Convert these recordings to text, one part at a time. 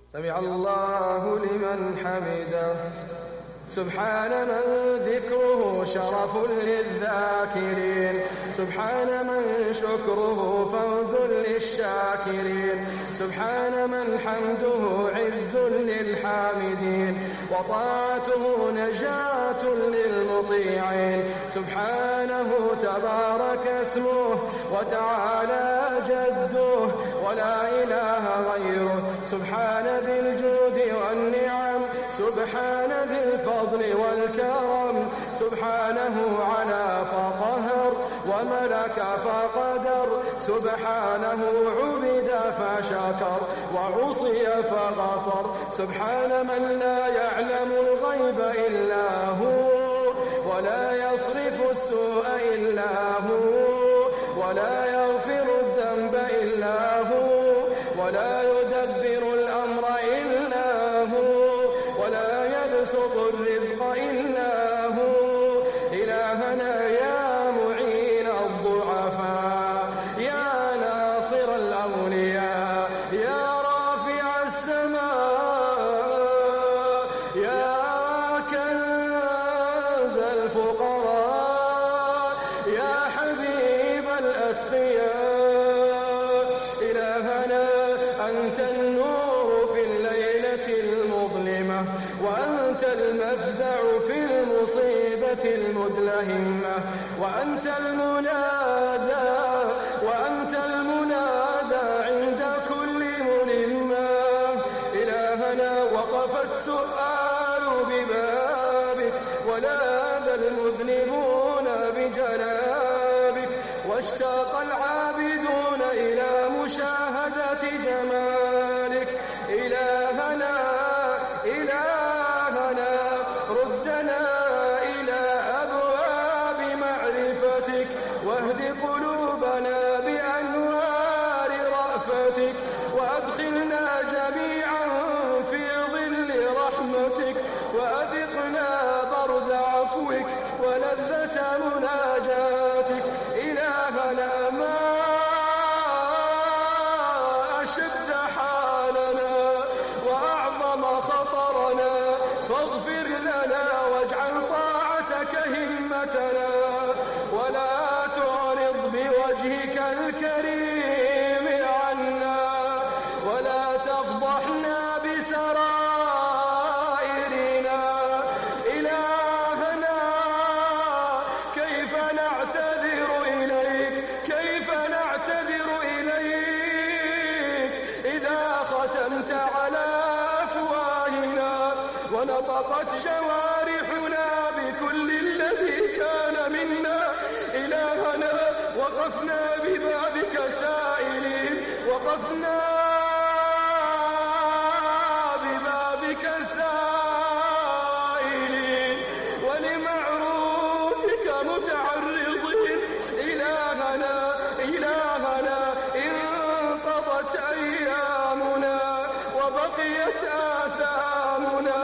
سمع الله لمن حمده. سبحان من ذكره شرف للذاكرين، سبحان من شكره فوز للشاكرين، سبحان من حمده عز للحامدين وطاعته نجاة للمطيعين. سبحانه تبارك اسمه وتعالى جده ولا إله غيره. سبحان ذي الجود والنعم، سبحان ذي الفضل والكرم، سبحانه على فقهر وملك فقدر، سبحانه عبد فشكر وعصي فغفر. سبحان من لا يعلم الغيب إلا هو ولا يصرف السوء إلا هو ولا يغفر الذنب إلا هو ولا يدبر الأمر إلا هو ولا يبسط الرزق إلا هو. إلهنا يا معين الضعفاء، يا ناصر الأولياء، يا رافع السماء، يا كنز الفقراء، يا حبيب الأتقياء. إلهنا أنت النور في الليلة المظلمة، وأنت المفزع في المصيبة المدلهمة، وأنت المنادى عند كل ملمة. إلهنا وقف السؤال ببابك ولاذ المذنبون بجنابك، واشتاق العابدون إلى مشاهدة جمالك. إلهنا ردنا إلى أبواب معرفتك، واهد قلوبنا بأنوار رأفتك، وأدخلنا جميعا في ظل رحمتك، وأذقنا برد عفوك ولذة مناجاتك. إلهنا ما أشد حالنا وأعظم خطرنا، فاغفر لنا واجعل طاعتك همتنا، ولا تعرض بوجهك الكريم عنا، ولا تفضحنا بسرائرنا. إلهنا كيف نعتذر إليك إذا ختمت على أفواهنا ونطقت جوارحنا بكل الذي كان منا. إلهنا وقفنا ببابك سائلين، وقفنا ببابك سائلين ولمعروفك متعرضين. إلهنا انقضت أيامنا وبقيت آثامنا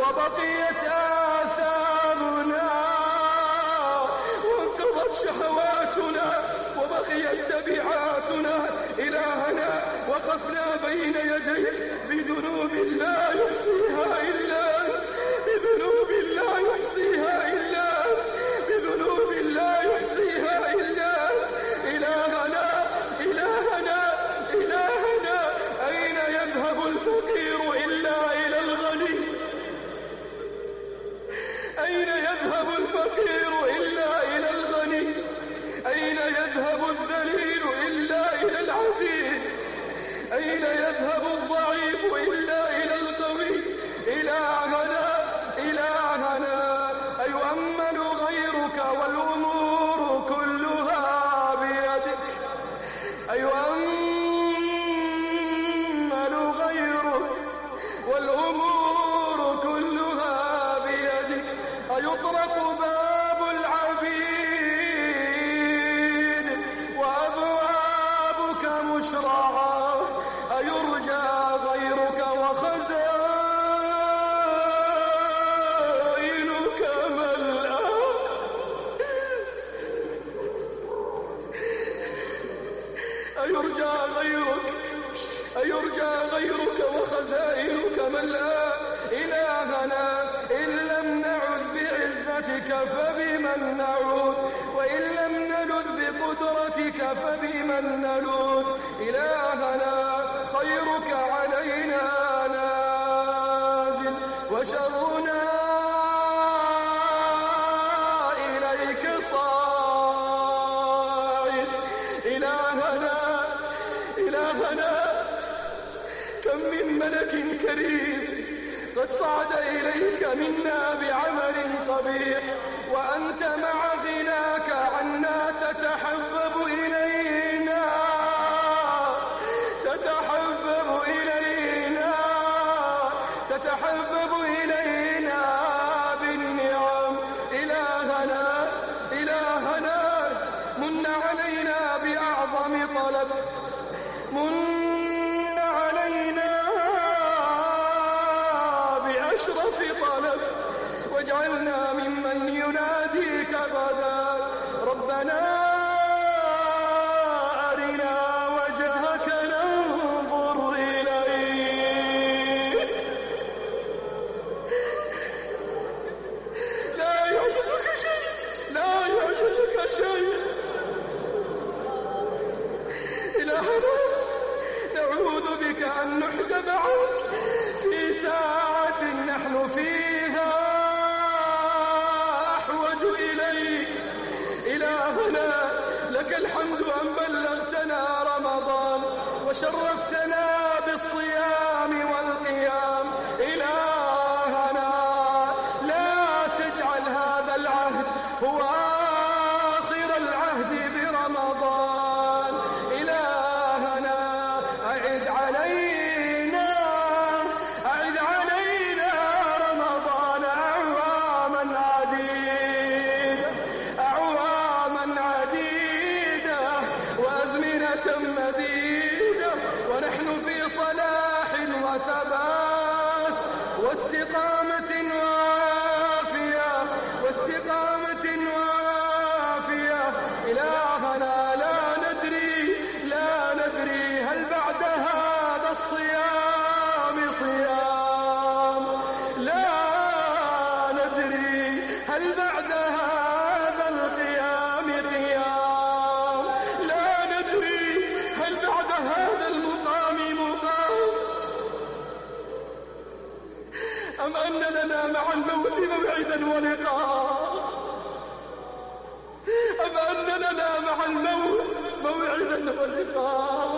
وانقضت شهواتنا وبقيت تبعاتنا. إلهنا وقفنا بين يديك بذنوب لا يحصيها إلا أنت، بذنوب لا يحصيها إلا أنت، بذنوب لا يحصيها إلا أنت. إلهنا أين يذهب الفقير إلا إلى الغني؟ أين يذهب الفقير إلا إلى الغني؟ أين يذهب الذليل إلا إلى العزيز؟ أين يذهب الضعيف من نلوذ إلهنا خيرك علينا نازل وشرنا إليك صاعد إلهنا كم من ملك كريم قد صعد إليك منا بعمل قبيح وأنت مع غناك عنا تتحبب إلينا بالنعم إلهنا من علينا بأعظم طلب من علينا بأشرف طلب واجعلنا ممن يناديك غدا ربنا أرنا وجهك ننظر إليه لا يعجزك شيء إلهنا نعوذ بك أن نحجب عنك في ساعة نحن فيها أحوج إليك إلهنا لك الحمد أن بلغتنا رمضان وشرفتنا بالصيام والقيام إلهنا لا تجعل هذا العهد هو آخر العهد برمضان إلهنا أعد علينا رمضان أعواما عديدة وأزمنة مديدة ونحن في صلاح وثبات واستقامة وافية إلهنا لا ندري هل بعد هذا الصيام صيام لا ندري هل بعد هذا القيام قيام لا ندري هل بعد هذا المقام مقام أم أن لنا مع الموت موعدا ولقاء أم أن لنا مع الموت موعدا ولقاء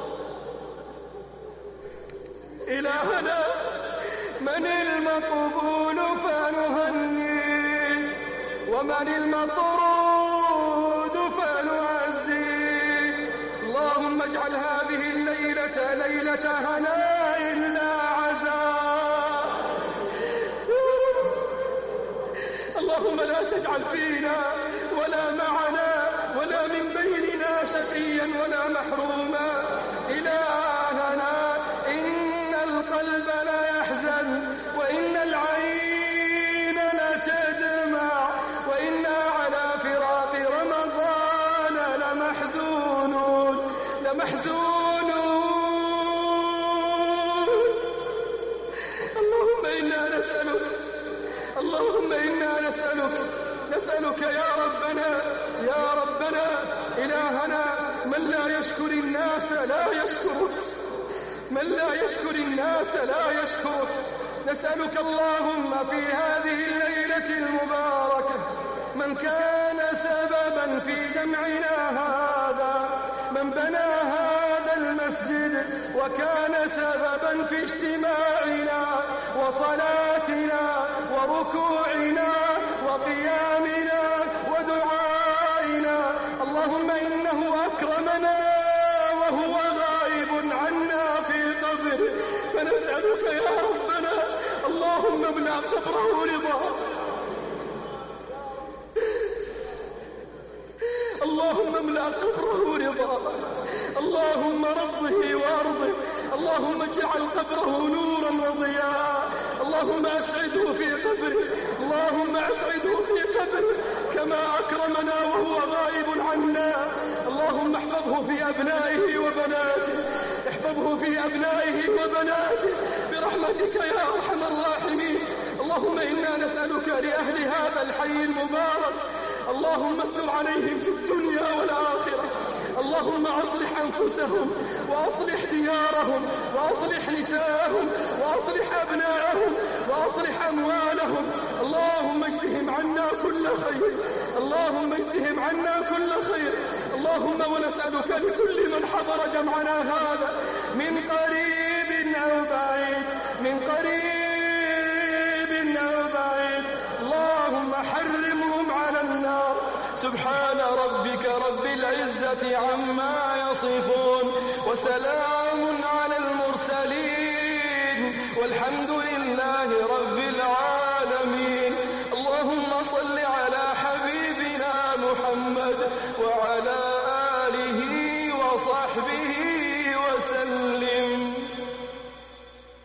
إلهنا من المقبول فنهنيه ومن المطرود فنعزيه اللهم اجعل هذه الليلة ليلة هناء لا عزاء اللهم لا تجعل فينا ولا معنا ولا من بيننا شقيا ولا محروما إلهنا إن القلب لا يحزن وإن العين لتدمع وإنا على فراق رمضان لمحزونون اللهم إنا نسألك يا ربنا إلهنا من لا يشكر الناس لا يشكرك نسألك اللهم في هذه الليلة المباركة من كان سببا في جمعنا هذا من بنى هذا المسجد وكان سببا في اجتماعنا وصلاتنا وركوعنا وقيامنا ودعائنا اللهم إنه أكرمنا وهو غائب عنا في قبره فنسألك يا ربنا اللهم املأ قبره رضا اللهم رضه وارضه اللهم اجعل قبره نورا وضياء اللهم اسعده في قبره كما أكرمنا وهو غائب عنا اللهم احفظه في أبنائه وبناته برحمتك يا أرحم الراحمين اللهم إنا نسألك لأهل هذا الحي المبارك اللهم استر عليهم في الدنيا والآخرة اللهم أصلح أنفسهم وأصلح ديارهم وأصلح نساءهم وأصلح أبناءهم وأصلح أموالهم. اللهم اجزهم عنا كل خير، اللهم اجزهم عنا كل خير. اللهم ونسألك لكل من حضر جمعنا هذا من قريب أو بعيد، من قريب أو بعيد، اللهم حرمهم على النار. سبحان ربك رب العزة عما يصفون، وسلام على المرسلين، والحمد لله رب العالمين. اللهم صل على حبيبنا محمد وعلى